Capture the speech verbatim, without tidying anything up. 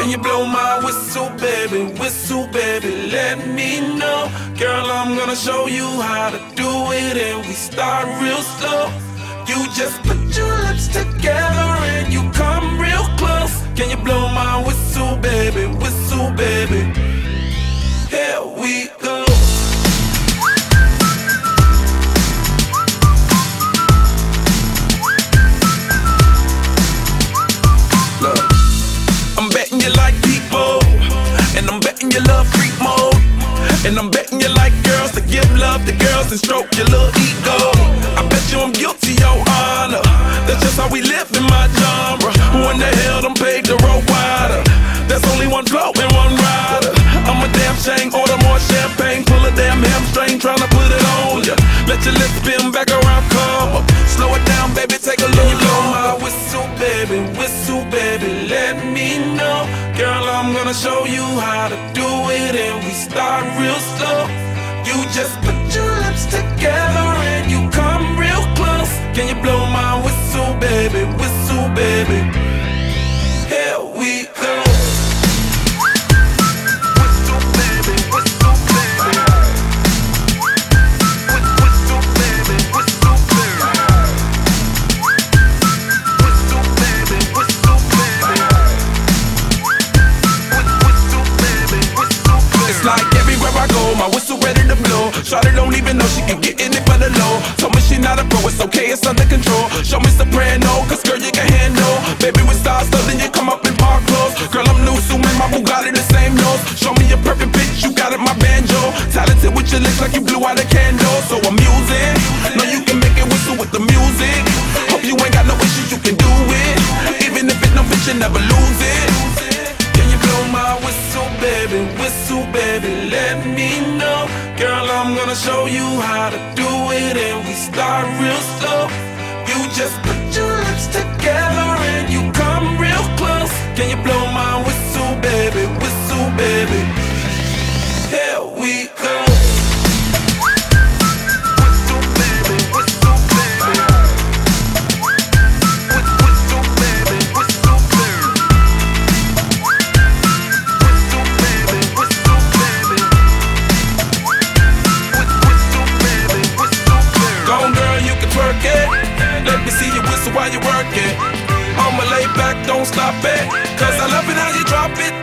Can you blow my whistle, baby? Whistle, baby, let me know. Girl, I'm gonna show you how to do it, and we start real slow. You just put your lips together and you come real close. Can you blow my whistle, baby? Whistle, baby. Here we go. Look, I'm betting you like people, and I'm betting you love freak mode, and I'm betting you like girls to give love to girls and stroke your little ego. I bet you I'm guilty, your honor. That's just how we live in my genre. Who in the hell done paved the road wider? There's only one flow and one rider. I'm a damn shame, order more champagne, pull a damn hamstring, tryna put it on ya. Let your lips spin back around, come up. Slow it down, baby, take a look. Blow my whistle, baby, whistle, baby, let me know. Girl, I'm gonna show you how to do it, and we start real slow. You just put your lips together and you come real close. Can you blow my whistle, baby, whistle, baby? Here we go. Whistle, baby, whistle, baby. Whistle, baby, whistle, baby. Whistle, baby, whistle, baby. Whistle, baby, whistle, baby. It's like everywhere I go, my whistle ready to blow. Shawty don't even know she can get in it for the low. Told me she not a pro, it's okay, it's under control. Show me soprano, cause girl you can handle. Baby with stars, so then you come up in park clothes. Girl I'm new, so man, my Bugatti the same nose. Show me a perfect pitch, you got it, my banjo. Talented with your lips like you blew out a candle. So I'm using, know you can make it whistle with the music. Hope you ain't got no issues, you can do it. Even if it no fit, you never lose it. Can you blow my whistle, baby, whistle, baby, let me know. Girl, I'm gonna show you how to do it, and we start real slow. You just put your lips together and you come real close. Can you blow my whistle, baby, whistle, baby? Here we go. Whistle, baby, whistle, baby. Whistle, baby, whistle, baby. Whistle, baby, whistle, baby. Whistle, baby, whistle, baby. Go on, girl, you can twerk it. Let me see you whistle while you work it. I'ma lay back, don't stop it, cause I love it how you drop it.